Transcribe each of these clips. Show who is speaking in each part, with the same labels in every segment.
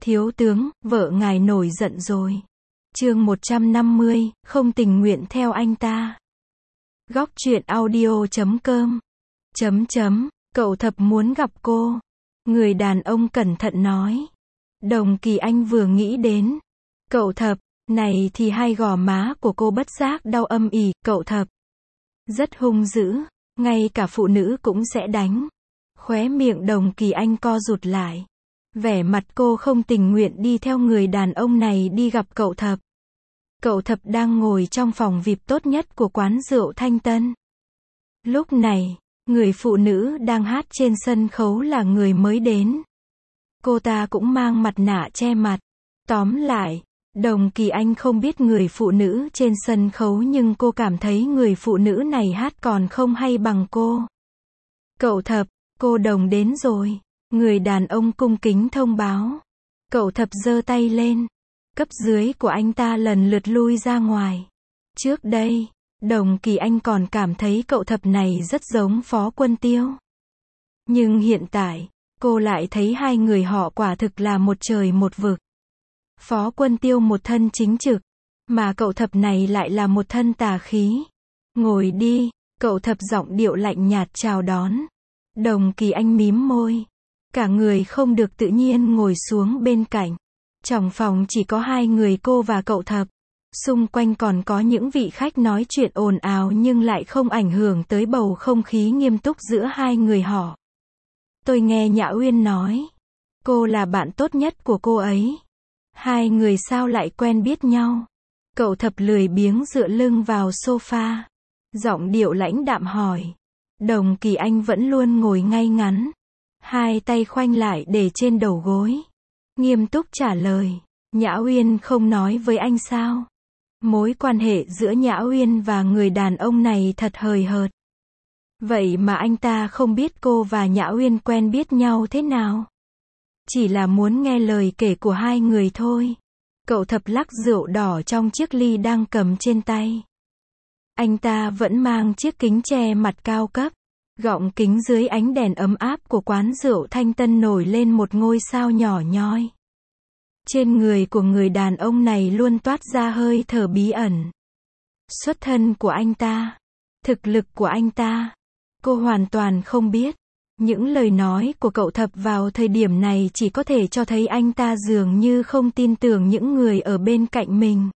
Speaker 1: Thiếu tướng, vợ ngài nổi giận rồi. Chương 150, không tình nguyện theo anh ta. Góc truyện audio.com. Cậu Thập muốn gặp cô. Người đàn ông cẩn thận nói. Đồng Kỳ Anh vừa nghĩ đến Cậu Thập, này thì hai gò má của cô bất giác đau âm ỉ. Cậu Thập rất hung dữ, ngay cả phụ nữ cũng sẽ đánh. Khóe miệng Đồng Kỳ Anh co rụt lại. Vẻ mặt cô không tình nguyện đi theo người đàn ông này đi gặp Cậu Thập. Cậu Thập đang ngồi trong phòng VIP tốt nhất của quán rượu Thanh Tân. Lúc này, người phụ nữ đang hát trên sân khấu là người mới đến. Cô ta cũng mang mặt nạ che mặt. Tóm lại, Đồng Kỳ Anh không biết người phụ nữ trên sân khấu nhưng cô cảm thấy người phụ nữ này hát còn không hay bằng cô. Cậu Thập, cô Đồng đến rồi. Người đàn ông cung kính thông báo. Cậu Thập giơ tay lên. Cấp dưới của anh ta lần lượt lui ra ngoài. Trước đây, Đồng Kỳ Anh còn cảm thấy cậu Thập này rất giống Phó Quân Tiêu. Nhưng hiện tại, cô lại thấy hai người họ quả thực là một trời một vực. Phó Quân Tiêu một thân chính trực, mà cậu Thập này lại là một thân tà khí. Ngồi đi, cậu Thập giọng điệu lạnh nhạt chào đón. Đồng Kỳ Anh mím môi. Cả người không được tự nhiên ngồi xuống bên cạnh. Trong phòng chỉ có hai người cô và cậu Thập. Xung quanh còn có những vị khách nói chuyện ồn ào nhưng lại không ảnh hưởng tới bầu không khí nghiêm túc giữa hai người họ. Tôi nghe Nhã Uyên nói, cô là bạn tốt nhất của cô ấy. Hai người sao lại quen biết nhau? Cậu Thập lười biếng dựa lưng vào sofa. Giọng điệu lãnh đạm hỏi. Đồng Kỳ Anh vẫn luôn ngồi ngay ngắn. Hai tay khoanh lại để trên đầu gối. Nghiêm túc trả lời. Nhã Uyên không nói với anh sao? Mối quan hệ giữa Nhã Uyên và người đàn ông này thật hời hợt. Vậy mà anh ta không biết cô và Nhã Uyên quen biết nhau thế nào? Chỉ là muốn nghe lời kể của hai người thôi. Cậu Thập lắc rượu đỏ trong chiếc ly đang cầm trên tay. Anh ta vẫn mang chiếc kính che mặt cao cấp. Gọng kính dưới ánh đèn ấm áp của quán rượu Thanh Tân nổi lên một ngôi sao nhỏ nhoi. Trên người của người đàn ông này luôn toát ra hơi thở bí ẩn. Xuất thân của anh ta, thực lực của anh ta, cô hoàn toàn không biết. Những lời nói của cậu Thập vào thời điểm này chỉ có thể cho thấy anh ta dường như không tin tưởng những người ở bên cạnh mình.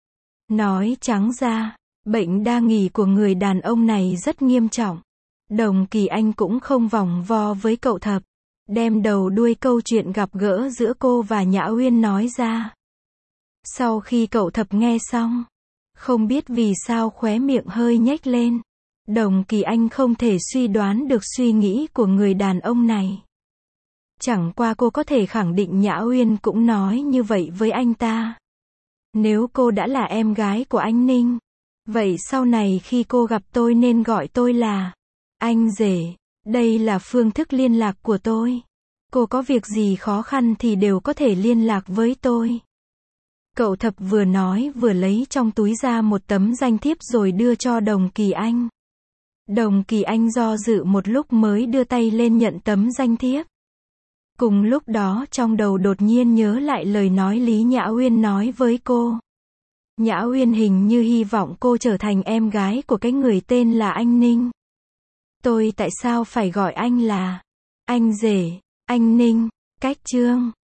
Speaker 1: Nói trắng ra, bệnh đa nghi của người đàn ông này rất nghiêm trọng. Đồng Kỳ Anh cũng không vòng vo với cậu Thập, đem đầu đuôi câu chuyện gặp gỡ giữa cô và Nhã Uyên nói ra. Sau khi cậu Thập nghe xong, không biết vì sao khóe miệng hơi nhếch lên. Đồng Kỳ Anh không thể suy đoán được suy nghĩ của người đàn ông này. Chẳng qua cô có thể khẳng định Nhã Uyên cũng nói như vậy với anh ta. Nếu cô đã là em gái của anh Ninh, vậy sau này khi cô gặp tôi nên gọi tôi là anh rể. Đây là phương thức liên lạc của tôi. Cô có việc gì khó khăn thì đều có thể liên lạc với tôi. Cậu Thập vừa nói vừa lấy trong túi ra một tấm danh thiếp rồi đưa cho Đồng Kỳ Anh. Đồng Kỳ Anh do dự một lúc mới đưa tay lên nhận tấm danh thiếp. Cùng lúc đó trong đầu đột nhiên nhớ lại lời nói Lý Nhã Uyên nói với cô. Nhã Uyên hình như hy vọng cô trở thành em gái của cái người tên là anh Ninh. Tôi tại sao phải gọi anh là anh rể, anh Ninh? Cách chương